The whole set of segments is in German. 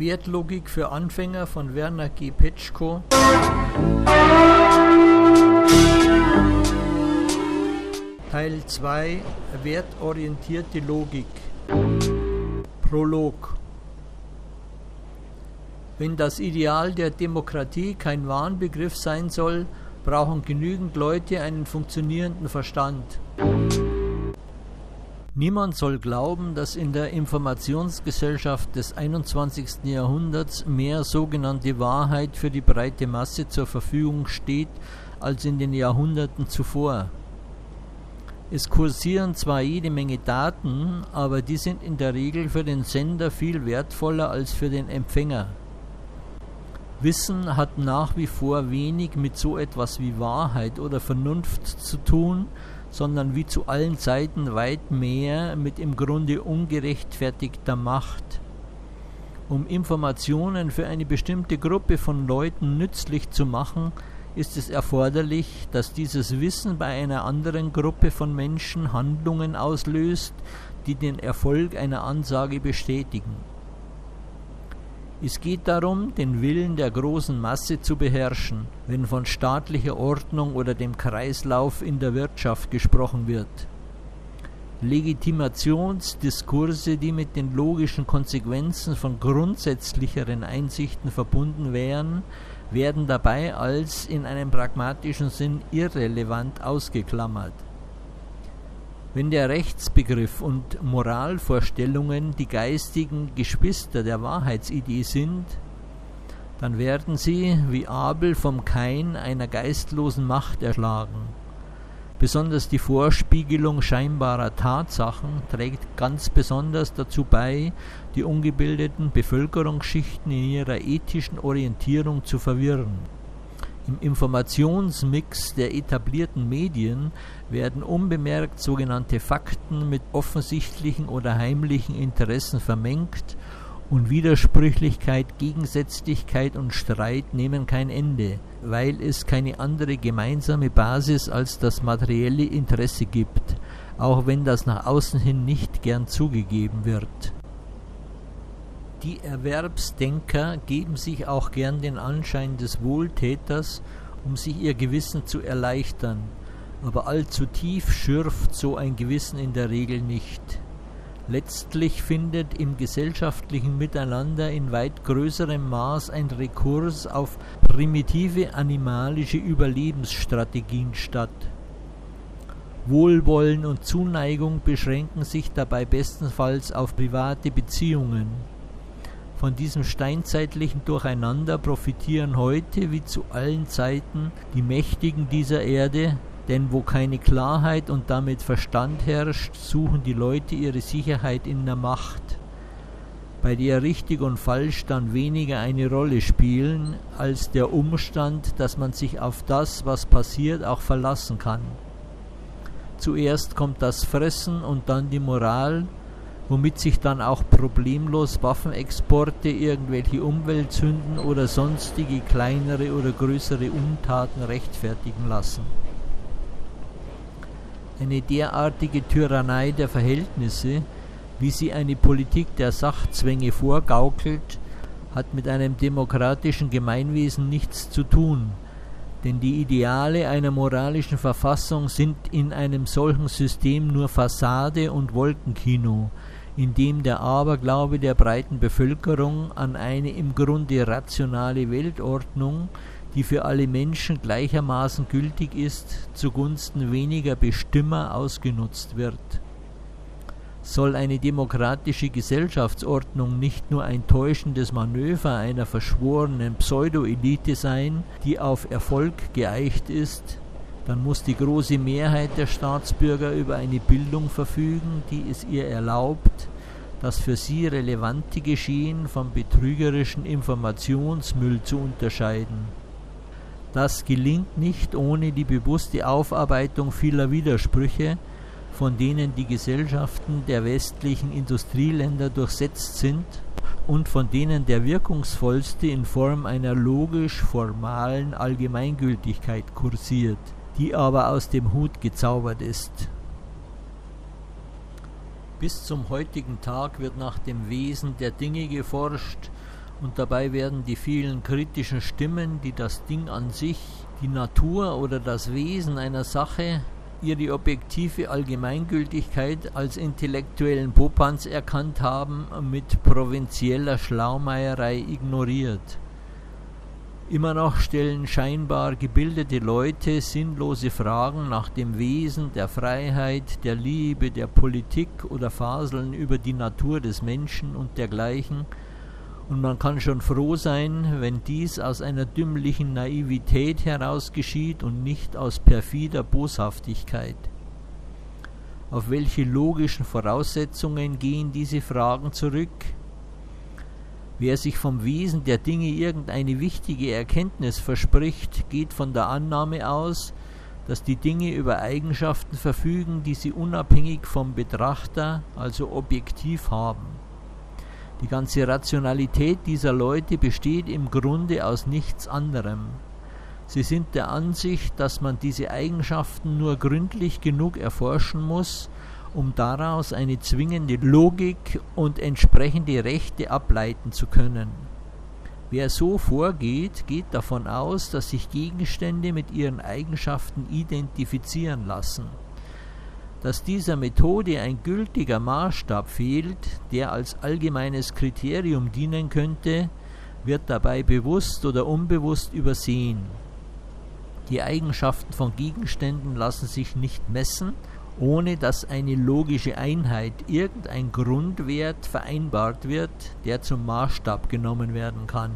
Wertlogik für Anfänger von Werner G. Petschko. Teil 2: Wertorientierte Logik. Prolog. Wenn das Ideal der Demokratie kein Wahnbegriff sein soll, brauchen genügend Leute einen funktionierenden Verstand. Niemand soll glauben, dass in der Informationsgesellschaft des 21. Jahrhunderts mehr sogenannte Wahrheit für die breite Masse zur Verfügung steht als in den Jahrhunderten zuvor. Es kursieren zwar jede Menge Daten, aber die sind in der Regel für den Sender viel wertvoller als für den Empfänger. Wissen hat nach wie vor wenig mit so etwas wie Wahrheit oder Vernunft zu tun, sondern wie zu allen Zeiten weit mehr mit im Grunde ungerechtfertigter Macht. Um Informationen für eine bestimmte Gruppe von Leuten nützlich zu machen, ist es erforderlich, dass dieses Wissen bei einer anderen Gruppe von Menschen Handlungen auslöst, die den Erfolg einer Ansage bestätigen. Es geht darum, den Willen der großen Masse zu beherrschen, wenn von staatlicher Ordnung oder dem Kreislauf in der Wirtschaft gesprochen wird. Legitimationsdiskurse, die mit den logischen Konsequenzen von grundsätzlicheren Einsichten verbunden wären, werden dabei als in einem pragmatischen Sinn irrelevant ausgeklammert. Wenn der Rechtsbegriff und Moralvorstellungen die geistigen Geschwister der Wahrheitsidee sind, dann werden sie, wie Abel vom Kain, einer geistlosen Macht erschlagen. Besonders die Vorspiegelung scheinbarer Tatsachen trägt ganz besonders dazu bei, die ungebildeten Bevölkerungsschichten in ihrer ethischen Orientierung zu verwirren. Im Informationsmix der etablierten Medien werden unbemerkt sogenannte Fakten mit offensichtlichen oder heimlichen Interessen vermengt und Widersprüchlichkeit, Gegensätzlichkeit und Streit nehmen kein Ende, weil es keine andere gemeinsame Basis als das materielle Interesse gibt, auch wenn das nach außen hin nicht gern zugegeben wird. Die Erwerbsdenker geben sich auch gern den Anschein des Wohltäters, um sich ihr Gewissen zu erleichtern, aber allzu tief schürft so ein Gewissen in der Regel nicht. Letztlich findet im gesellschaftlichen Miteinander in weit größerem Maß ein Rekurs auf primitive animalische Überlebensstrategien statt. Wohlwollen und Zuneigung beschränken sich dabei bestenfalls auf private Beziehungen. Von diesem steinzeitlichen Durcheinander profitieren heute wie zu allen Zeiten die Mächtigen dieser Erde, denn wo keine Klarheit und damit Verstand herrscht, suchen die Leute ihre Sicherheit in der Macht, bei der richtig und falsch dann weniger eine Rolle spielen, als der Umstand, dass man sich auf das, was passiert, auch verlassen kann. Zuerst kommt das Fressen und dann die Moral, womit sich dann auch problemlos Waffenexporte, irgendwelche Umweltsünden oder sonstige kleinere oder größere Untaten rechtfertigen lassen. Eine derartige Tyrannei der Verhältnisse, wie sie eine Politik der Sachzwänge vorgaukelt, hat mit einem demokratischen Gemeinwesen nichts zu tun, denn die Ideale einer moralischen Verfassung sind in einem solchen System nur Fassade und Wolkenkino, in dem der Aberglaube der breiten Bevölkerung an eine im Grunde rationale Weltordnung, die für alle Menschen gleichermaßen gültig ist, zugunsten weniger Bestimmer ausgenutzt wird. Soll eine demokratische Gesellschaftsordnung nicht nur ein täuschendes Manöver einer verschworenen Pseudo-Elite sein, die auf Erfolg geeicht ist, dann muss die große Mehrheit der Staatsbürger über eine Bildung verfügen, die es ihr erlaubt, das für sie relevante Geschehen vom betrügerischen Informationsmüll zu unterscheiden. Das gelingt nicht ohne die bewusste Aufarbeitung vieler Widersprüche, von denen die Gesellschaften der westlichen Industrieländer durchsetzt sind und von denen der wirkungsvollste in Form einer logisch-formalen Allgemeingültigkeit kursiert, die aber aus dem Hut gezaubert ist. Bis zum heutigen Tag wird nach dem Wesen der Dinge geforscht und dabei werden die vielen kritischen Stimmen, die das Ding an sich, die Natur oder das Wesen einer Sache, ihre objektive Allgemeingültigkeit als intellektuellen Popanz erkannt haben, mit provinzieller Schlaumeierei ignoriert. Immer noch stellen scheinbar gebildete Leute sinnlose Fragen nach dem Wesen, der Freiheit, der Liebe, der Politik oder faseln über die Natur des Menschen und dergleichen, und man kann schon froh sein, wenn dies aus einer dümmlichen Naivität heraus geschieht und nicht aus perfider Boshaftigkeit. Auf welche logischen Voraussetzungen gehen diese Fragen zurück? Wer sich vom Wesen der Dinge irgendeine wichtige Erkenntnis verspricht, geht von der Annahme aus, dass die Dinge über Eigenschaften verfügen, die sie unabhängig vom Betrachter, also objektiv haben. Die ganze Rationalität dieser Leute besteht im Grunde aus nichts anderem. Sie sind der Ansicht, dass man diese Eigenschaften nur gründlich genug erforschen muss, um daraus eine zwingende Logik und entsprechende Rechte ableiten zu können. Wer so vorgeht, geht davon aus, dass sich Gegenstände mit ihren Eigenschaften identifizieren lassen. Dass dieser Methode ein gültiger Maßstab fehlt, der als allgemeines Kriterium dienen könnte, wird dabei bewusst oder unbewusst übersehen. Die Eigenschaften von Gegenständen lassen sich nicht messen, ohne dass eine logische Einheit, irgendein Grundwert vereinbart wird, der zum Maßstab genommen werden kann.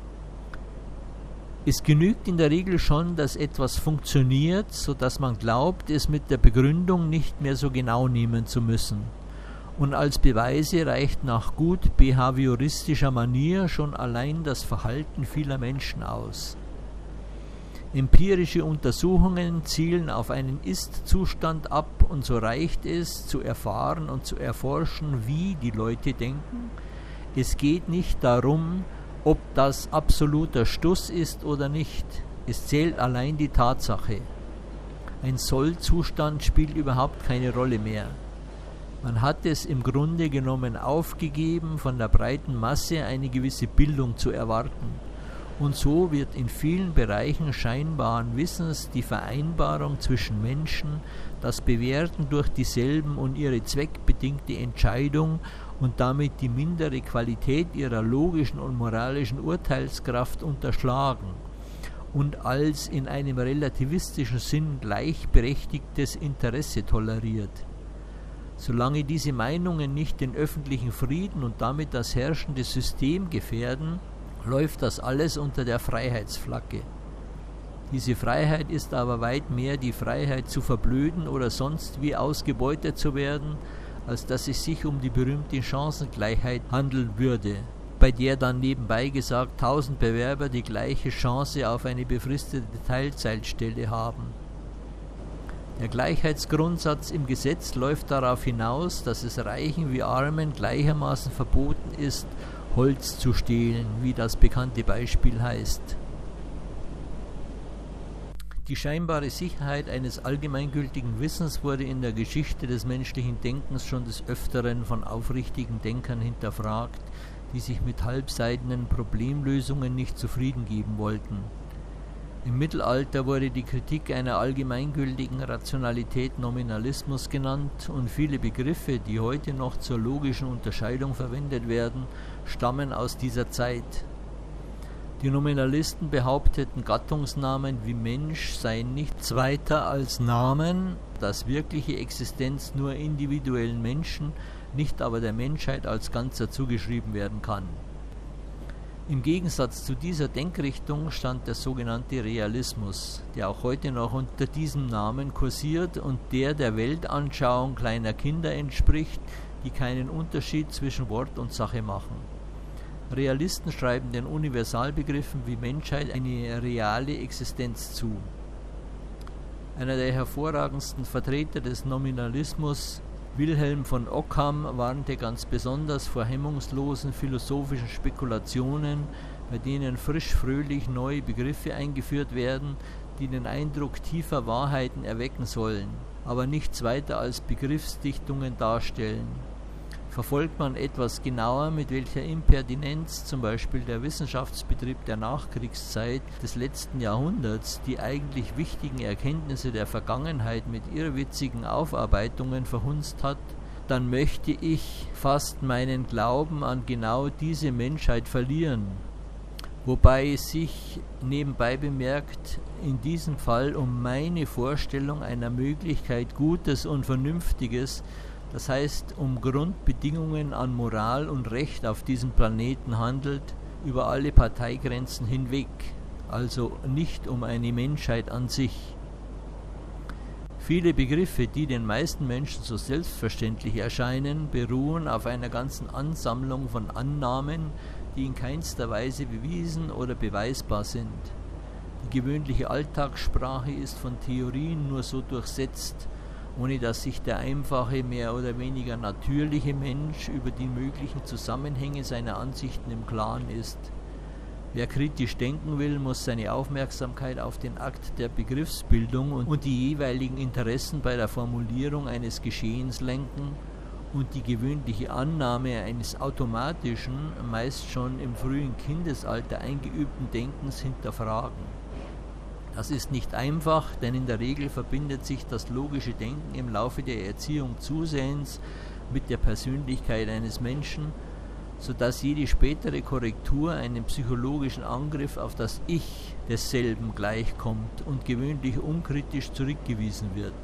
Es genügt in der Regel schon, dass etwas funktioniert, sodass man glaubt, es mit der Begründung nicht mehr so genau nehmen zu müssen. Und als Beweise reicht nach gut behavioristischer Manier schon allein das Verhalten vieler Menschen aus. Empirische Untersuchungen zielen auf einen Ist-Zustand ab, und so reicht es, zu erfahren und zu erforschen, wie die Leute denken. Es geht nicht darum, ob das absoluter Stuss ist oder nicht. Es zählt allein die Tatsache. Ein Soll-Zustand spielt überhaupt keine Rolle mehr. Man hat es im Grunde genommen aufgegeben, von der breiten Masse eine gewisse Bildung zu erwarten. Und so wird in vielen Bereichen scheinbaren Wissens die Vereinbarung zwischen Menschen, das Bewerten durch dieselben und ihre zweckbedingte Entscheidung und damit die mindere Qualität ihrer logischen und moralischen Urteilskraft unterschlagen und als in einem relativistischen Sinn gleichberechtigtes Interesse toleriert. Solange diese Meinungen nicht den öffentlichen Frieden und damit das herrschende System gefährden, läuft das alles unter der Freiheitsflagge. Diese Freiheit ist aber weit mehr die Freiheit zu verblöden oder sonst wie ausgebeutet zu werden, als dass es sich um die berühmte Chancengleichheit handeln würde, bei der dann nebenbei gesagt 1000 Bewerber die gleiche Chance auf eine befristete Teilzeitstelle haben. Der Gleichheitsgrundsatz im Gesetz läuft darauf hinaus, dass es Reichen wie Armen gleichermaßen verboten ist, Holz zu stehlen, wie das bekannte Beispiel heißt. Die scheinbare Sicherheit eines allgemeingültigen Wissens wurde in der Geschichte des menschlichen Denkens schon des Öfteren von aufrichtigen Denkern hinterfragt, die sich mit halbseidenen Problemlösungen nicht zufrieden geben wollten. Im Mittelalter wurde die Kritik einer allgemeingültigen Rationalität Nominalismus genannt, und viele Begriffe, die heute noch zur logischen Unterscheidung verwendet werden, stammen aus dieser Zeit. Die Nominalisten behaupteten, Gattungsnamen wie Mensch seien nichts weiter als Namen, dass wirkliche Existenz nur individuellen Menschen, nicht aber der Menschheit als Ganzer zugeschrieben werden kann. Im Gegensatz zu dieser Denkrichtung stand der sogenannte Realismus, der auch heute noch unter diesem Namen kursiert und der Weltanschauung kleiner Kinder entspricht, die keinen Unterschied zwischen Wort und Sache machen. Realisten schreiben den Universalbegriffen wie Menschheit eine reale Existenz zu. Einer der hervorragendsten Vertreter des Nominalismus, Wilhelm von Ockham, warnte ganz besonders vor hemmungslosen philosophischen Spekulationen, bei denen frisch-fröhlich neue Begriffe eingeführt werden, die den Eindruck tiefer Wahrheiten erwecken sollen, aber nichts weiter als Begriffsdichtungen darstellen. Verfolgt man etwas genauer, mit welcher Impertinenz zum Beispiel der Wissenschaftsbetrieb der Nachkriegszeit des letzten Jahrhunderts die eigentlich wichtigen Erkenntnisse der Vergangenheit mit irrwitzigen Aufarbeitungen verhunzt hat, dann möchte ich fast meinen Glauben an genau diese Menschheit verlieren. Wobei es sich, nebenbei bemerkt, in diesem Fall um meine Vorstellung einer Möglichkeit Gutes und Vernünftiges, das heißt um Grundbedingungen an Moral und Recht auf diesem Planeten handelt, über alle Parteigrenzen hinweg, also nicht um eine Menschheit an sich. Viele Begriffe, die den meisten Menschen so selbstverständlich erscheinen, beruhen auf einer ganzen Ansammlung von Annahmen, die in keinster Weise bewiesen oder beweisbar sind. Die gewöhnliche Alltagssprache ist von Theorien nur so durchsetzt, ohne dass sich der einfache, mehr oder weniger natürliche Mensch über die möglichen Zusammenhänge seiner Ansichten im Klaren ist. Wer kritisch denken will, muss seine Aufmerksamkeit auf den Akt der Begriffsbildung und die jeweiligen Interessen bei der Formulierung eines Geschehens lenken und die gewöhnliche Annahme eines automatischen, meist schon im frühen Kindesalter eingeübten Denkens hinterfragen. Das ist nicht einfach, denn in der Regel verbindet sich das logische Denken im Laufe der Erziehung zusehends mit der Persönlichkeit eines Menschen, sodass jede spätere Korrektur einem psychologischen Angriff auf das Ich desselben gleichkommt und gewöhnlich unkritisch zurückgewiesen wird.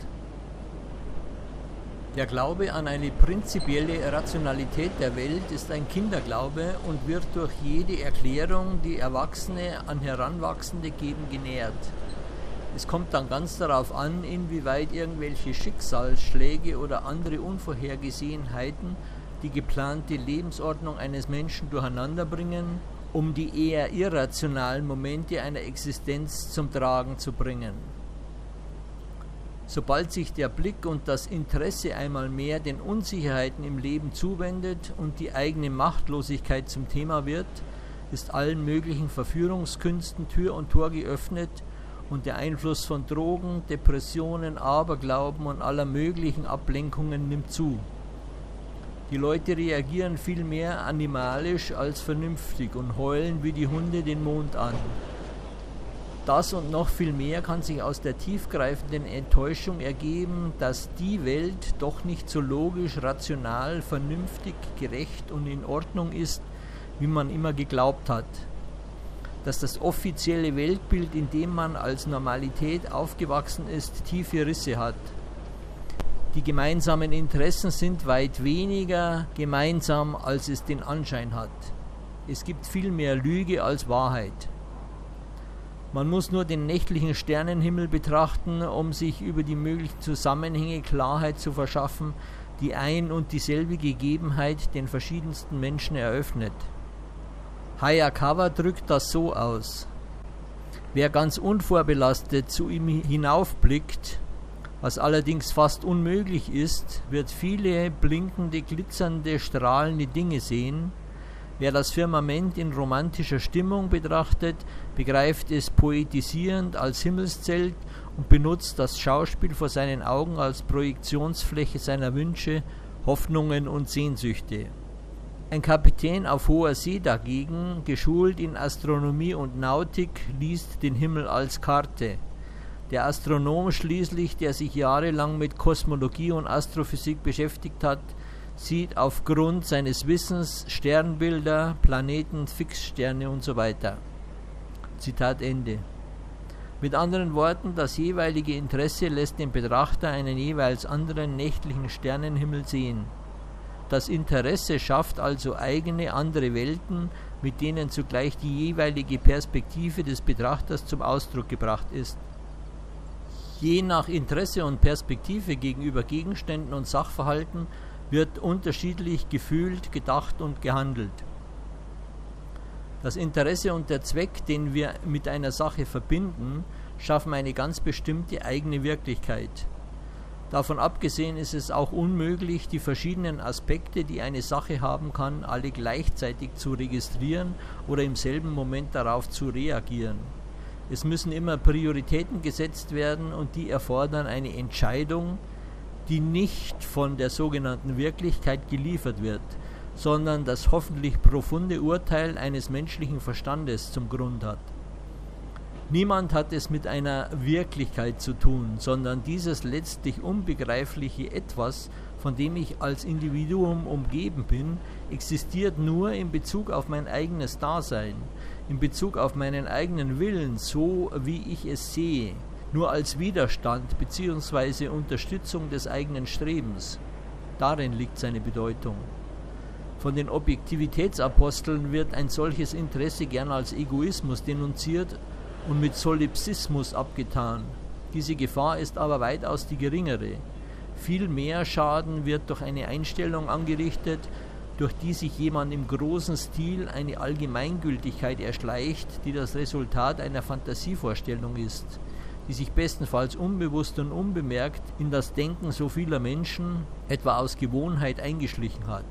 Der Glaube an eine prinzipielle Rationalität der Welt ist ein Kinderglaube und wird durch jede Erklärung, die Erwachsene an Heranwachsende geben, genährt. Es kommt dann ganz darauf an, inwieweit irgendwelche Schicksalsschläge oder andere Unvorhergesehenheiten die geplante Lebensordnung eines Menschen durcheinanderbringen, um die eher irrationalen Momente einer Existenz zum Tragen zu bringen. Sobald sich der Blick und das Interesse einmal mehr den Unsicherheiten im Leben zuwendet und die eigene Machtlosigkeit zum Thema wird, ist allen möglichen Verführungskünsten Tür und Tor geöffnet und der Einfluss von Drogen, Depressionen, Aberglauben und aller möglichen Ablenkungen nimmt zu. Die Leute reagieren viel mehr animalisch als vernünftig und heulen wie die Hunde den Mond an. Das und noch viel mehr kann sich aus der tiefgreifenden Enttäuschung ergeben, dass die Welt doch nicht so logisch, rational, vernünftig, gerecht und in Ordnung ist, wie man immer geglaubt hat. Dass das offizielle Weltbild, in dem man als Normalität aufgewachsen ist, tiefe Risse hat. Die gemeinsamen Interessen sind weit weniger gemeinsam, als es den Anschein hat. Es gibt viel mehr Lüge als Wahrheit. Man muss nur den nächtlichen Sternenhimmel betrachten, um sich über die möglichen Zusammenhänge Klarheit zu verschaffen, die ein und dieselbe Gegebenheit den verschiedensten Menschen eröffnet. Hayakawa drückt das so aus: Wer ganz unvorbelastet zu ihm hinaufblickt, was allerdings fast unmöglich ist, wird viele blinkende, glitzernde, strahlende Dinge sehen. Wer das Firmament in romantischer Stimmung betrachtet, begreift es poetisierend als Himmelszelt und benutzt das Schauspiel vor seinen Augen als Projektionsfläche seiner Wünsche, Hoffnungen und Sehnsüchte. Ein Kapitän auf hoher See dagegen, geschult in Astronomie und Nautik, liest den Himmel als Karte. Der Astronom schließlich, der sich jahrelang mit Kosmologie und Astrophysik beschäftigt hat, sieht aufgrund seines Wissens Sternbilder, Planeten, Fixsterne und so weiter. Zitat Ende. Mit anderen Worten, das jeweilige Interesse lässt den Betrachter einen jeweils anderen nächtlichen Sternenhimmel sehen. Das Interesse schafft also eigene andere Welten, mit denen zugleich die jeweilige Perspektive des Betrachters zum Ausdruck gebracht ist. Je nach Interesse und Perspektive gegenüber Gegenständen und Sachverhalten wird unterschiedlich gefühlt, gedacht und gehandelt. Das Interesse und der Zweck, den wir mit einer Sache verbinden, schaffen eine ganz bestimmte eigene Wirklichkeit. Davon abgesehen ist es auch unmöglich, die verschiedenen Aspekte, die eine Sache haben kann, alle gleichzeitig zu registrieren oder im selben Moment darauf zu reagieren. Es müssen immer Prioritäten gesetzt werden und die erfordern eine Entscheidung, die nicht von der sogenannten Wirklichkeit geliefert wird, sondern das hoffentlich profunde Urteil eines menschlichen Verstandes zum Grund hat. Niemand hat es mit einer Wirklichkeit zu tun, sondern dieses letztlich unbegreifliche Etwas, von dem ich als Individuum umgeben bin, existiert nur in Bezug auf mein eigenes Dasein, in Bezug auf meinen eigenen Willen, so wie ich es sehe, nur als Widerstand bzw. Unterstützung des eigenen Strebens. Darin liegt seine Bedeutung. Von den Objektivitätsaposteln wird ein solches Interesse gern als Egoismus denunziert und mit Solipsismus abgetan. Diese Gefahr ist aber weitaus die geringere. Viel mehr Schaden wird durch eine Einstellung angerichtet, durch die sich jemand im großen Stil eine Allgemeingültigkeit erschleicht, die das Resultat einer Fantasievorstellung ist, die sich bestenfalls unbewusst und unbemerkt in das Denken so vieler Menschen, etwa aus Gewohnheit, eingeschlichen hat.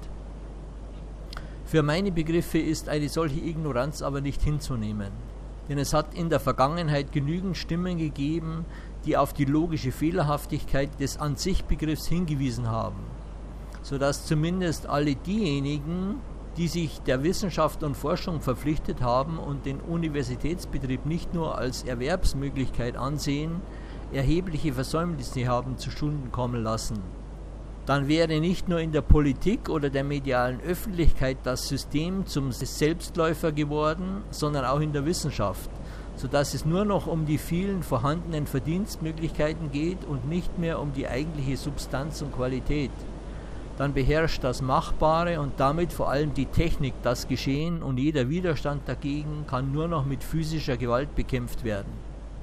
Für meine Begriffe ist eine solche Ignoranz aber nicht hinzunehmen, denn es hat in der Vergangenheit genügend Stimmen gegeben, die auf die logische Fehlerhaftigkeit des An-sich-Begriffs hingewiesen haben, sodass zumindest alle diejenigen, die sich der Wissenschaft und Forschung verpflichtet haben und den Universitätsbetrieb nicht nur als Erwerbsmöglichkeit ansehen, erhebliche Versäumnisse haben zuschulden kommen lassen. Dann wäre nicht nur in der Politik oder der medialen Öffentlichkeit das System zum Selbstläufer geworden, sondern auch in der Wissenschaft, sodass es nur noch um die vielen vorhandenen Verdienstmöglichkeiten geht und nicht mehr um die eigentliche Substanz und Qualität. Dann beherrscht das Machbare und damit vor allem die Technik das Geschehen und jeder Widerstand dagegen kann nur noch mit physischer Gewalt bekämpft werden.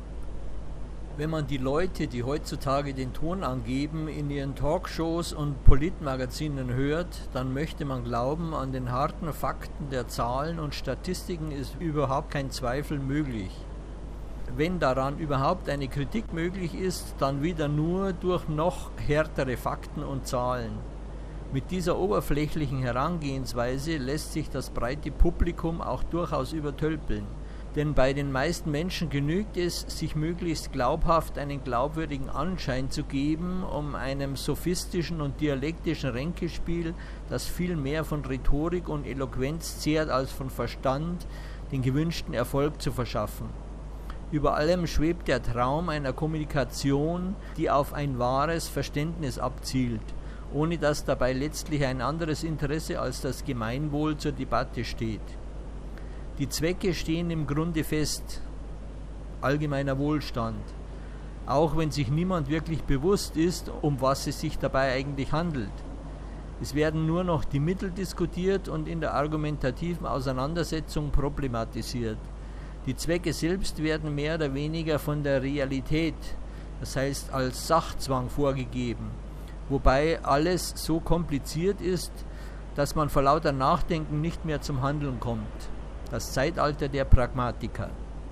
Wenn man die Leute, die heutzutage den Ton angeben, in ihren Talkshows und Politmagazinen hört, dann möchte man glauben, an den harten Fakten der Zahlen und Statistiken ist überhaupt kein Zweifel möglich. Wenn daran überhaupt eine Kritik möglich ist, dann wieder nur durch noch härtere Fakten und Zahlen. Mit dieser oberflächlichen Herangehensweise lässt sich das breite Publikum auch durchaus übertölpeln. Denn bei den meisten Menschen genügt es, sich möglichst glaubhaft einen glaubwürdigen Anschein zu geben, um einem sophistischen und dialektischen Ränkespiel, das viel mehr von Rhetorik und Eloquenz zehrt als von Verstand, den gewünschten Erfolg zu verschaffen. Über allem schwebt der Traum einer Kommunikation, die auf ein wahres Verständnis abzielt, ohne dass dabei letztlich ein anderes Interesse als das Gemeinwohl zur Debatte steht. Die Zwecke stehen im Grunde fest, allgemeiner Wohlstand, auch wenn sich niemand wirklich bewusst ist, um was es sich dabei eigentlich handelt. Es werden nur noch die Mittel diskutiert und in der argumentativen Auseinandersetzung problematisiert. Die Zwecke selbst werden mehr oder weniger von der Realität, das heißt als Sachzwang vorgegeben, wobei alles so kompliziert ist, dass man vor lauter Nachdenken nicht mehr zum Handeln kommt. Das Zeitalter der Pragmatiker.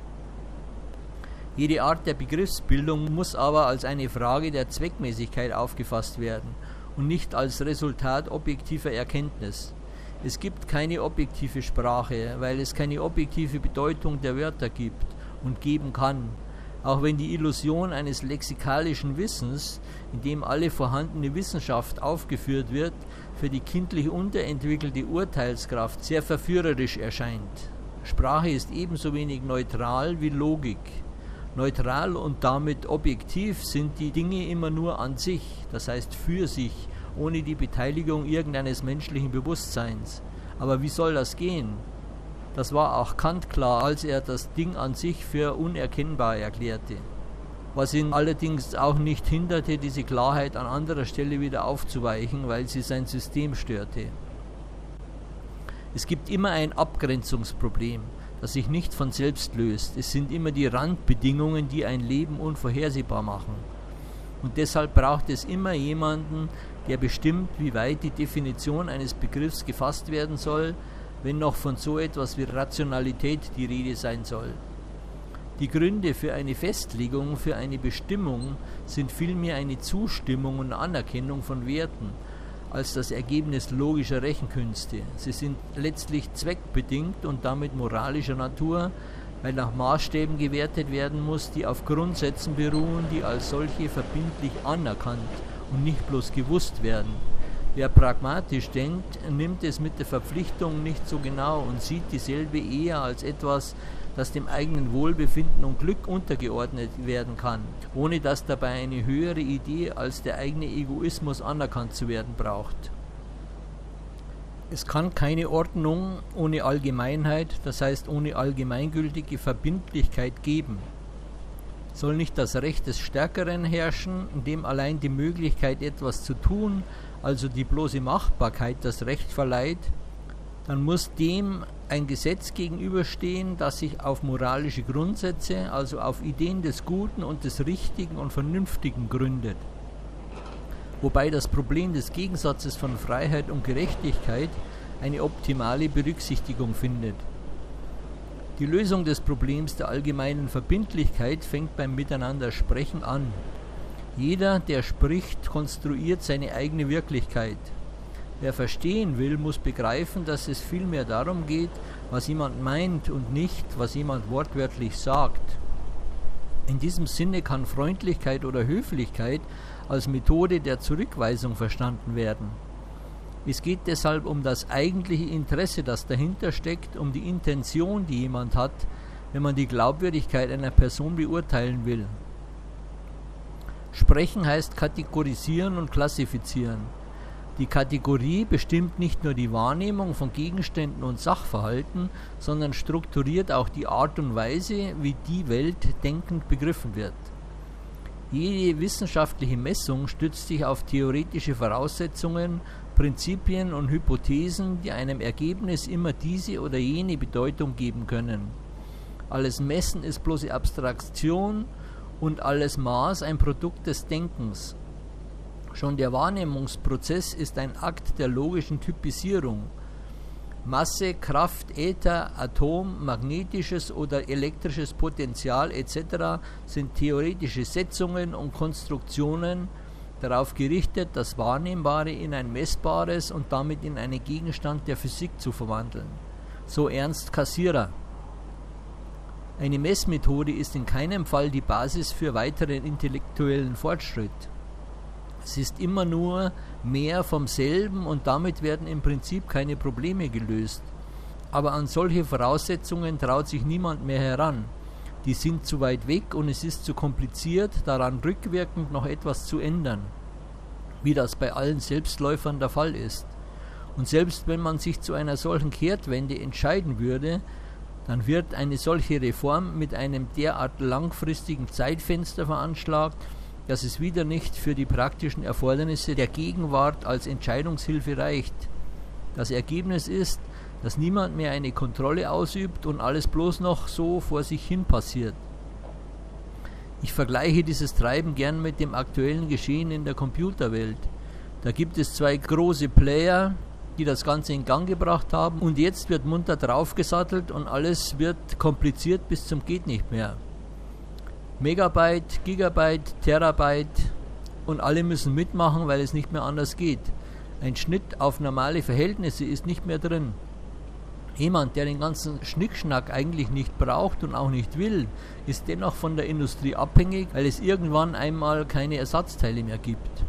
Jede Art der Begriffsbildung muss aber als eine Frage der Zweckmäßigkeit aufgefasst werden und nicht als Resultat objektiver Erkenntnis. Es gibt keine objektive Sprache, weil es keine objektive Bedeutung der Wörter gibt und geben kann, auch wenn die Illusion eines lexikalischen Wissens, in dem alle vorhandene Wissenschaft aufgeführt wird, für die kindlich unterentwickelte Urteilskraft sehr verführerisch erscheint. Sprache ist ebenso wenig neutral wie Logik. Neutral und damit objektiv sind die Dinge immer nur an sich, das heißt für sich, ohne die Beteiligung irgendeines menschlichen Bewusstseins. Aber wie soll das gehen? Das war auch Kant klar, als er das Ding an sich für unerkennbar erklärte. Was ihn allerdings auch nicht hinderte, diese Klarheit an anderer Stelle wieder aufzuweichen, weil sie sein System störte. Es gibt immer ein Abgrenzungsproblem, das sich nicht von selbst löst. Es sind immer die Randbedingungen, die ein Leben unvorhersehbar machen. Und deshalb braucht es immer jemanden, der bestimmt, wie weit die Definition eines Begriffs gefasst werden soll, wenn noch von so etwas wie Rationalität die Rede sein soll. Die Gründe für eine Festlegung, für eine Bestimmung sind vielmehr eine Zustimmung und Anerkennung von Werten als das Ergebnis logischer Rechenkünste. Sie sind letztlich zweckbedingt und damit moralischer Natur, weil nach Maßstäben gewertet werden muss, die auf Grundsätzen beruhen, die als solche verbindlich anerkannt und nicht bloß gewusst werden. Wer pragmatisch denkt, nimmt es mit der Verpflichtung nicht so genau und sieht dieselbe eher als etwas, das dem eigenen Wohlbefinden und Glück untergeordnet werden kann, ohne dass dabei eine höhere Idee als der eigene Egoismus anerkannt zu werden braucht. Es kann keine Ordnung ohne Allgemeinheit, das heißt ohne allgemeingültige Verbindlichkeit geben. Soll nicht das Recht des Stärkeren herrschen, dem allein die Möglichkeit, etwas zu tun, also die bloße Machbarkeit das Recht verleiht, dann muss dem ein Gesetz gegenüberstehen, das sich auf moralische Grundsätze, also auf Ideen des Guten und des Richtigen und Vernünftigen gründet. Wobei das Problem des Gegensatzes von Freiheit und Gerechtigkeit eine optimale Berücksichtigung findet. Die Lösung des Problems der allgemeinen Verbindlichkeit fängt beim Miteinandersprechen an. Jeder, der spricht, konstruiert seine eigene Wirklichkeit. Wer verstehen will, muss begreifen, dass es vielmehr darum geht, was jemand meint und nicht, was jemand wortwörtlich sagt. In diesem Sinne kann Freundlichkeit oder Höflichkeit als Methode der Zurückweisung verstanden werden. Es geht deshalb um das eigentliche Interesse, das dahinter steckt, um die Intention, die jemand hat, wenn man die Glaubwürdigkeit einer Person beurteilen will. Sprechen heißt kategorisieren und klassifizieren. Die Kategorie bestimmt nicht nur die Wahrnehmung von Gegenständen und Sachverhalten, sondern strukturiert auch die Art und Weise, wie die Welt denkend begriffen wird. Jede wissenschaftliche Messung stützt sich auf theoretische Voraussetzungen, Prinzipien und Hypothesen, die einem Ergebnis immer diese oder jene Bedeutung geben können. Alles Messen ist bloße Abstraktion und alles Maß ein Produkt des Denkens. Schon der Wahrnehmungsprozess ist ein Akt der logischen Typisierung. Masse, Kraft, Äther, Atom, magnetisches oder elektrisches Potential etc. sind theoretische Setzungen und Konstruktionen, darauf gerichtet, das Wahrnehmbare in ein Messbares und damit in einen Gegenstand der Physik zu verwandeln. So Ernst Cassirer. Eine Messmethode ist in keinem Fall die Basis für weiteren intellektuellen Fortschritt. Es ist immer nur mehr vom selben und damit werden im Prinzip keine Probleme gelöst. Aber an solche Voraussetzungen traut sich niemand mehr heran. Die sind zu weit weg und es ist zu kompliziert, daran rückwirkend noch etwas zu ändern, wie das bei allen Selbstläufern der Fall ist. Und selbst wenn man sich zu einer solchen Kehrtwende entscheiden würde, dann wird eine solche Reform mit einem derart langfristigen Zeitfenster veranschlagt, dass es wieder nicht für die praktischen Erfordernisse der Gegenwart als Entscheidungshilfe reicht. Das Ergebnis ist, dass niemand mehr eine Kontrolle ausübt und alles bloß noch so vor sich hin passiert. Ich vergleiche dieses Treiben gern mit dem aktuellen Geschehen in der Computerwelt. Da gibt es zwei große Player, die das Ganze in Gang gebracht haben und jetzt wird munter draufgesattelt und alles wird kompliziert bis zum geht nicht mehr. Megabyte, Gigabyte, Terabyte und alle müssen mitmachen, weil es nicht mehr anders geht. Ein Schnitt auf normale Verhältnisse ist nicht mehr drin. Jemand, der den ganzen Schnickschnack eigentlich nicht braucht und auch nicht will, ist dennoch von der Industrie abhängig, weil es irgendwann einmal keine Ersatzteile mehr gibt.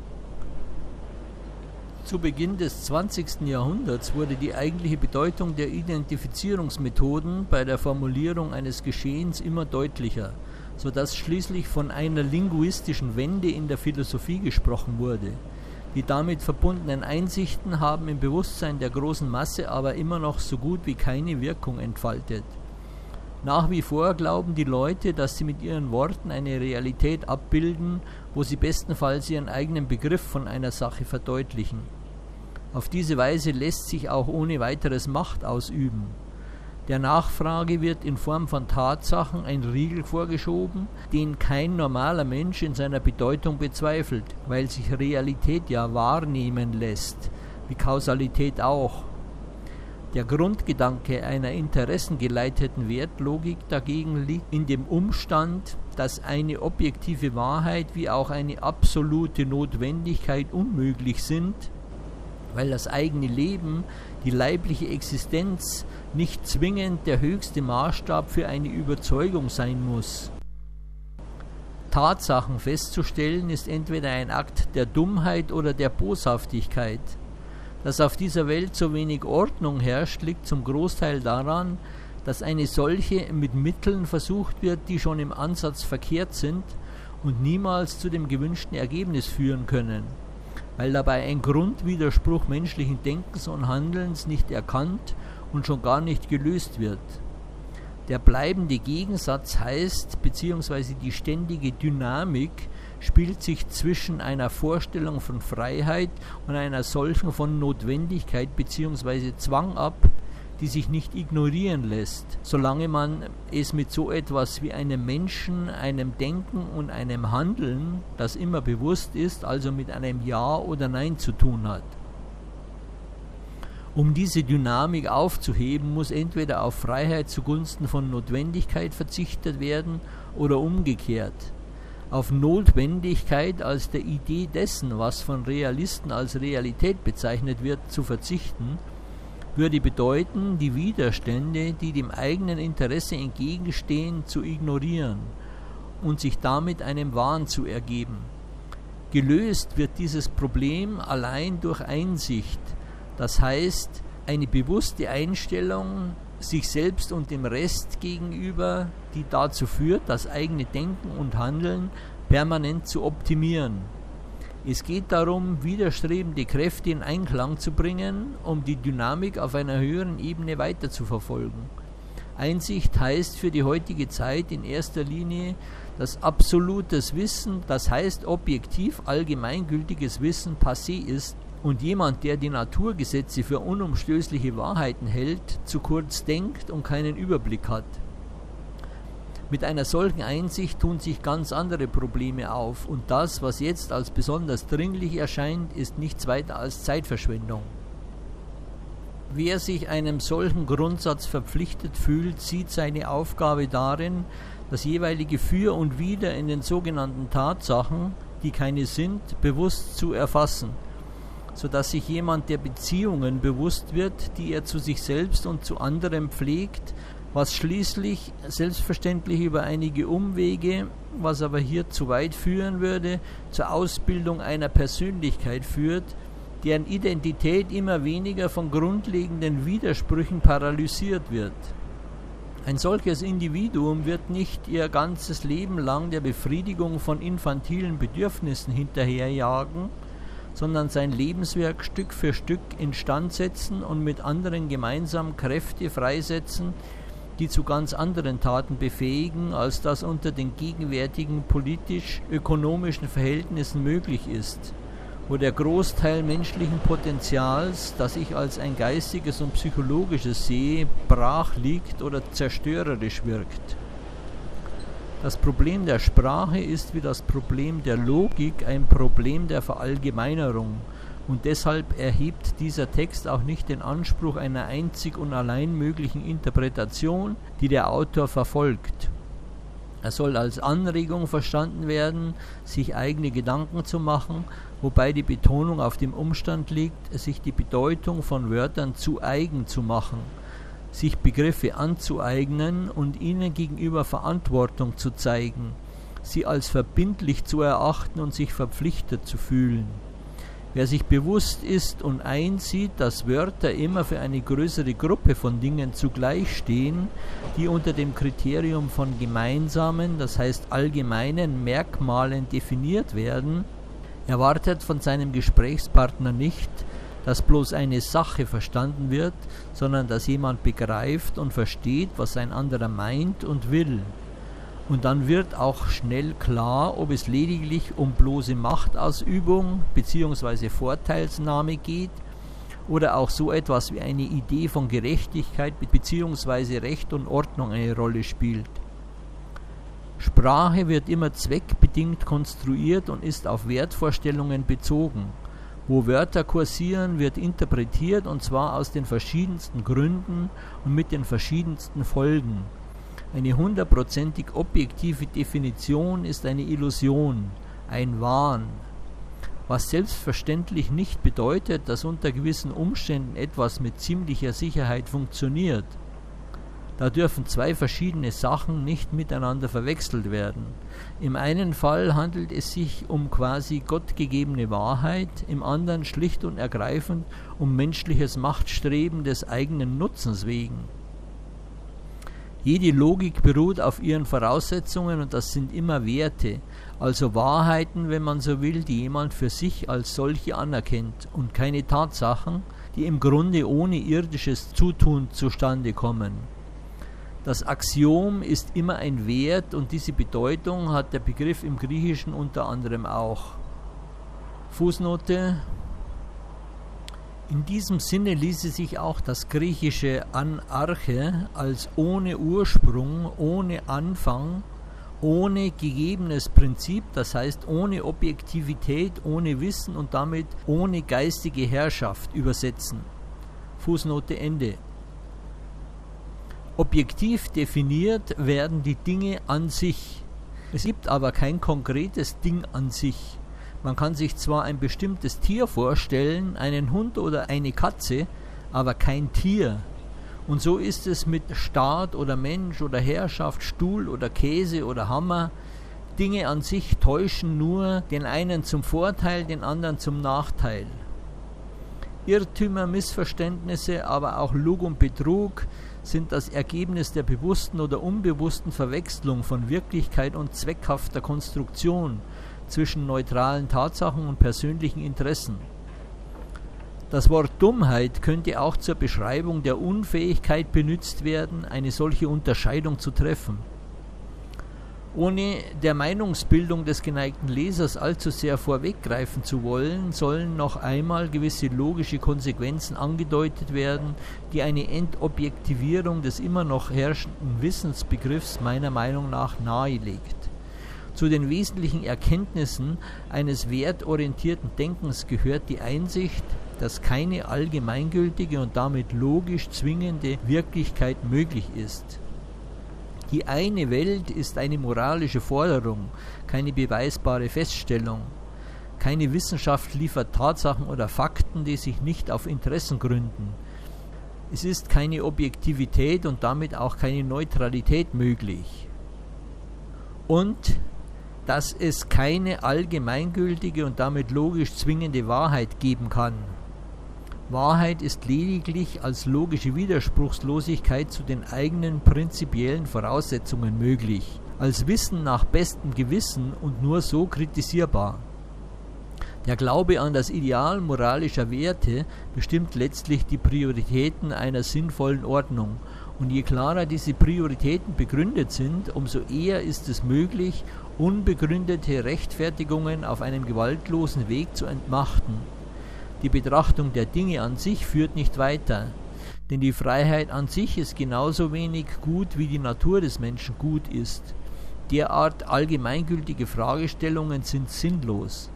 Zu Beginn des 20. Jahrhunderts wurde die eigentliche Bedeutung der Identifizierungsmethoden bei der Formulierung eines Geschehens immer deutlicher, sodass schließlich von einer linguistischen Wende in der Philosophie gesprochen wurde. Die damit verbundenen Einsichten haben im Bewusstsein der großen Masse aber immer noch so gut wie keine Wirkung entfaltet. Nach wie vor glauben die Leute, dass sie mit ihren Worten eine Realität abbilden, wo sie bestenfalls ihren eigenen Begriff von einer Sache verdeutlichen. Auf diese Weise lässt sich auch ohne weiteres Macht ausüben. Der Nachfrage wird in Form von Tatsachen ein Riegel vorgeschoben, den kein normaler Mensch in seiner Bedeutung bezweifelt, weil sich Realität ja wahrnehmen lässt, wie Kausalität auch. Der Grundgedanke einer interessengeleiteten Wertlogik dagegen liegt in dem Umstand, dass eine objektive Wahrheit wie auch eine absolute Notwendigkeit unmöglich sind, weil das eigene Leben, die leibliche Existenz, nicht zwingend der höchste Maßstab für eine Überzeugung sein muss. Tatsachen festzustellen, ist entweder ein Akt der Dummheit oder der Boshaftigkeit. Dass auf dieser Welt so wenig Ordnung herrscht, liegt zum Großteil daran, dass eine solche mit Mitteln versucht wird, die schon im Ansatz verkehrt sind und niemals zu dem gewünschten Ergebnis führen können, weil dabei ein Grundwiderspruch menschlichen Denkens und Handelns nicht erkannt und schon gar nicht gelöst wird. Der bleibende Gegensatz heißt, beziehungsweise die ständige Dynamik spielt sich zwischen einer Vorstellung von Freiheit und einer solchen von Notwendigkeit beziehungsweise Zwang ab, die sich nicht ignorieren lässt, solange man es mit so etwas wie einem Menschen, einem Denken und einem Handeln, das immer bewusst ist, also mit einem Ja oder Nein zu tun hat. Um diese Dynamik aufzuheben, muss entweder auf Freiheit zugunsten von Notwendigkeit verzichtet werden oder umgekehrt. Auf Notwendigkeit als der Idee dessen, was von Realisten als Realität bezeichnet wird, zu verzichten, würde bedeuten, die Widerstände, die dem eigenen Interesse entgegenstehen, zu ignorieren und sich damit einem Wahn zu ergeben. Gelöst wird dieses Problem allein durch Einsicht, das heißt eine bewusste Einstellung sich selbst und dem Rest gegenüber, die dazu führt, das eigene Denken und Handeln permanent zu optimieren. Es geht darum, widerstrebende Kräfte in Einklang zu bringen, um die Dynamik auf einer höheren Ebene weiter zu verfolgen. Einsicht heißt für die heutige Zeit in erster Linie, dass absolutes Wissen, das heißt objektiv allgemeingültiges Wissen, passé ist und jemand, der die Naturgesetze für unumstößliche Wahrheiten hält, zu kurz denkt und keinen Überblick hat. Mit einer solchen Einsicht tun sich ganz andere Probleme auf und das, was jetzt als besonders dringlich erscheint, ist nichts weiter als Zeitverschwendung. Wer sich einem solchen Grundsatz verpflichtet fühlt, sieht seine Aufgabe darin, das jeweilige Für und Wider in den sogenannten Tatsachen, die keine sind, bewusst zu erfassen, sodass sich jemand der Beziehungen bewusst wird, die er zu sich selbst und zu anderen pflegt, was schließlich selbstverständlich über einige Umwege, was aber hier zu weit führen würde, zur Ausbildung einer Persönlichkeit führt, deren Identität immer weniger von grundlegenden Widersprüchen paralysiert wird. Ein solches Individuum wird nicht ihr ganzes Leben lang der Befriedigung von infantilen Bedürfnissen hinterherjagen, sondern sein Lebenswerk Stück für Stück instand setzen und mit anderen gemeinsam Kräfte freisetzen, die zu ganz anderen Taten befähigen, als das unter den gegenwärtigen politisch-ökonomischen Verhältnissen möglich ist, wo der Großteil menschlichen Potenzials, das ich als ein geistiges und psychologisches sehe, brach liegt oder zerstörerisch wirkt. Das Problem der Sprache ist wie das Problem der Logik ein Problem der Verallgemeinerung. Und deshalb erhebt dieser Text auch nicht den Anspruch einer einzig und allein möglichen Interpretation, die der Autor verfolgt. Er soll als Anregung verstanden werden, sich eigene Gedanken zu machen, wobei die Betonung auf dem Umstand liegt, sich die Bedeutung von Wörtern zu eigen zu machen, sich Begriffe anzueignen und ihnen gegenüber Verantwortung zu zeigen, sie als verbindlich zu erachten und sich verpflichtet zu fühlen. Wer sich bewusst ist und einsieht, dass Wörter immer für eine größere Gruppe von Dingen zugleich stehen, die unter dem Kriterium von gemeinsamen, das heißt allgemeinen Merkmalen definiert werden, erwartet von seinem Gesprächspartner nicht, dass bloß eine Sache verstanden wird, sondern dass jemand begreift und versteht, was ein anderer meint und will. Und dann wird auch schnell klar, ob es lediglich um bloße Machtausübung bzw. Vorteilsnahme geht oder auch so etwas wie eine Idee von Gerechtigkeit bzw. Recht und Ordnung eine Rolle spielt. Sprache wird immer zweckbedingt konstruiert und ist auf Wertvorstellungen bezogen. Wo Wörter kursieren, wird interpretiert und zwar aus den verschiedensten Gründen und mit den verschiedensten Folgen. Eine 100%ig objektive Definition ist eine Illusion, ein Wahn, was selbstverständlich nicht bedeutet, dass unter gewissen Umständen etwas mit ziemlicher Sicherheit funktioniert. Da dürfen zwei verschiedene Sachen nicht miteinander verwechselt werden. Im einen Fall handelt es sich um quasi gottgegebene Wahrheit, im anderen schlicht und ergreifend um menschliches Machtstreben des eigenen Nutzens wegen. Jede Logik beruht auf ihren Voraussetzungen und das sind immer Werte, also Wahrheiten, wenn man so will, die jemand für sich als solche anerkennt und keine Tatsachen, die im Grunde ohne irdisches Zutun zustande kommen. Das Axiom ist immer ein Wert und diese Bedeutung hat der Begriff im Griechischen unter anderem auch. Fußnote: In diesem Sinne ließe sich auch das griechische Anarche als ohne Ursprung, ohne Anfang, ohne gegebenes Prinzip, das heißt ohne Objektivität, ohne Wissen und damit ohne geistige Herrschaft übersetzen. Fußnote Ende. Objektiv definiert werden die Dinge an sich. Es gibt aber kein konkretes Ding an sich. Man kann sich zwar ein bestimmtes Tier vorstellen, einen Hund oder eine Katze, aber kein Tier. Und so ist es mit Staat oder Mensch oder Herrschaft, Stuhl oder Käse oder Hammer. Dinge an sich täuschen nur den einen zum Vorteil, den anderen zum Nachteil. Irrtümer, Missverständnisse, aber auch Lug und Betrug sind das Ergebnis der bewussten oder unbewussten Verwechslung von Wirklichkeit und zweckhafter Konstruktion zwischen neutralen Tatsachen und persönlichen Interessen. Das Wort Dummheit könnte auch zur Beschreibung der Unfähigkeit benutzt werden, eine solche Unterscheidung zu treffen. Ohne der Meinungsbildung des geneigten Lesers allzu sehr vorweggreifen zu wollen, sollen noch einmal gewisse logische Konsequenzen angedeutet werden, die eine Entobjektivierung des immer noch herrschenden Wissensbegriffs meiner Meinung nach nahelegt. Zu den wesentlichen Erkenntnissen eines wertorientierten Denkens gehört die Einsicht, dass keine allgemeingültige und damit logisch zwingende Wirklichkeit möglich ist. Die eine Welt ist eine moralische Forderung, keine beweisbare Feststellung. Keine Wissenschaft liefert Tatsachen oder Fakten, die sich nicht auf Interessen gründen. Es ist keine Objektivität und damit auch keine Neutralität möglich. Und dass es keine allgemeingültige und damit logisch zwingende Wahrheit geben kann. Wahrheit ist lediglich als logische Widerspruchslosigkeit zu den eigenen prinzipiellen Voraussetzungen möglich, als Wissen nach bestem Gewissen und nur so kritisierbar. Der Glaube an das Ideal moralischer Werte bestimmt letztlich die Prioritäten einer sinnvollen Ordnung, und je klarer diese Prioritäten begründet sind, umso eher ist es möglich, unbegründete Rechtfertigungen auf einem gewaltlosen Weg zu entmachten. Die Betrachtung der Dinge an sich führt nicht weiter, denn die Freiheit an sich ist genauso wenig gut, wie die Natur des Menschen gut ist. Derart allgemeingültige Fragestellungen sind sinnlos.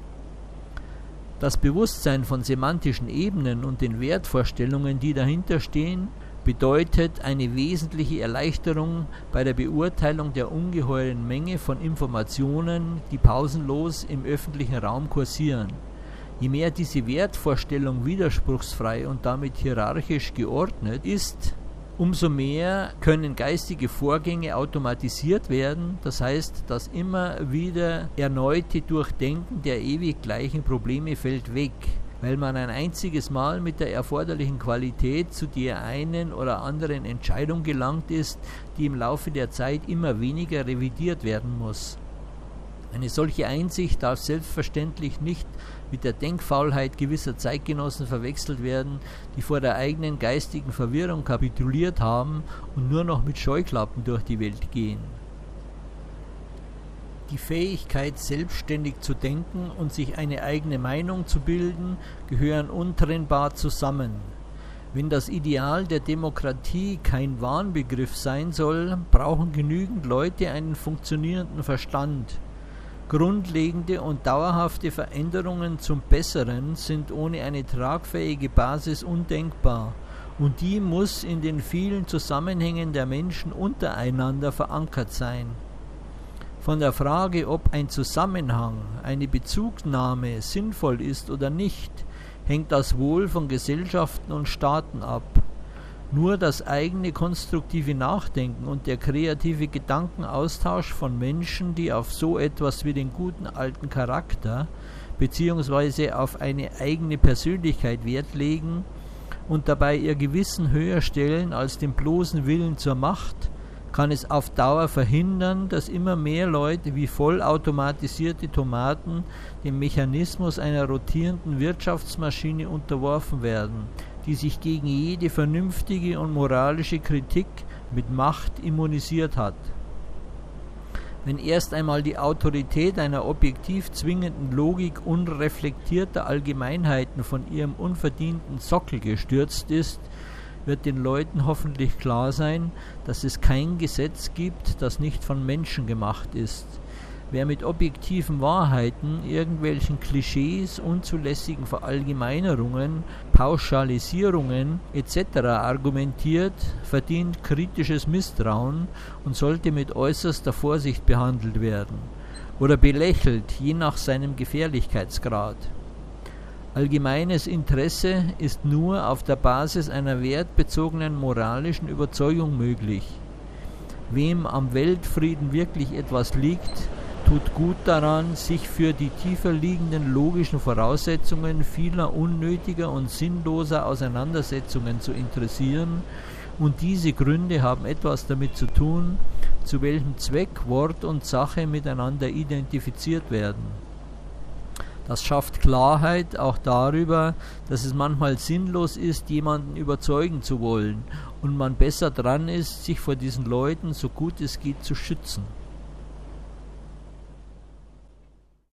Das Bewusstsein von semantischen Ebenen und den Wertvorstellungen, die dahinter stehen, bedeutet eine wesentliche Erleichterung bei der Beurteilung der ungeheuren Menge von Informationen, die pausenlos im öffentlichen Raum kursieren. Je mehr diese Wertvorstellung widerspruchsfrei und damit hierarchisch geordnet ist, umso mehr können geistige Vorgänge automatisiert werden, das heißt, das immer wieder erneute Durchdenken der ewig gleichen Probleme fällt weg, weil man ein einziges Mal mit der erforderlichen Qualität zu der einen oder anderen Entscheidung gelangt ist, die im Laufe der Zeit immer weniger revidiert werden muss. Eine solche Einsicht darf selbstverständlich nicht mit der Denkfaulheit gewisser Zeitgenossen verwechselt werden, die vor der eigenen geistigen Verwirrung kapituliert haben und nur noch mit Scheuklappen durch die Welt gehen. Die Fähigkeit, selbstständig zu denken und sich eine eigene Meinung zu bilden, gehören untrennbar zusammen. Wenn das Ideal der Demokratie kein Wahnbegriff sein soll, brauchen genügend Leute einen funktionierenden Verstand. Grundlegende und dauerhafte Veränderungen zum Besseren sind ohne eine tragfähige Basis undenkbar, und die muss in den vielen Zusammenhängen der Menschen untereinander verankert sein. Von der Frage, ob ein Zusammenhang, eine Bezugnahme sinnvoll ist oder nicht, hängt das Wohl von Gesellschaften und Staaten ab. Nur das eigene konstruktive Nachdenken und der kreative Gedankenaustausch von Menschen, die auf so etwas wie den guten alten Charakter bzw. auf eine eigene Persönlichkeit Wert legen und dabei ihr Gewissen höher stellen als den bloßen Willen zur Macht, kann es auf Dauer verhindern, dass immer mehr Leute wie vollautomatisierte Tomaten dem Mechanismus einer rotierenden Wirtschaftsmaschine unterworfen werden, die sich gegen jede vernünftige und moralische Kritik mit Macht immunisiert hat. Wenn erst einmal die Autorität einer objektiv zwingenden Logik unreflektierter Allgemeinheiten von ihrem unverdienten Sockel gestürzt ist, wird den Leuten hoffentlich klar sein, dass es kein Gesetz gibt, das nicht von Menschen gemacht ist. Wer mit objektiven Wahrheiten, irgendwelchen Klischees, unzulässigen Verallgemeinerungen, Pauschalisierungen etc. argumentiert, verdient kritisches Misstrauen und sollte mit äußerster Vorsicht behandelt werden oder belächelt, je nach seinem Gefährlichkeitsgrad. Allgemeines Interesse ist nur auf der Basis einer wertbezogenen moralischen Überzeugung möglich. Wem am Weltfrieden wirklich etwas liegt, tut gut daran, sich für die tiefer liegenden logischen Voraussetzungen vieler unnötiger und sinnloser Auseinandersetzungen zu interessieren, und diese Gründe haben etwas damit zu tun, zu welchem Zweck Wort und Sache miteinander identifiziert werden. Das schafft Klarheit auch darüber, dass es manchmal sinnlos ist, jemanden überzeugen zu wollen und man besser dran ist, sich vor diesen Leuten so gut es geht zu schützen.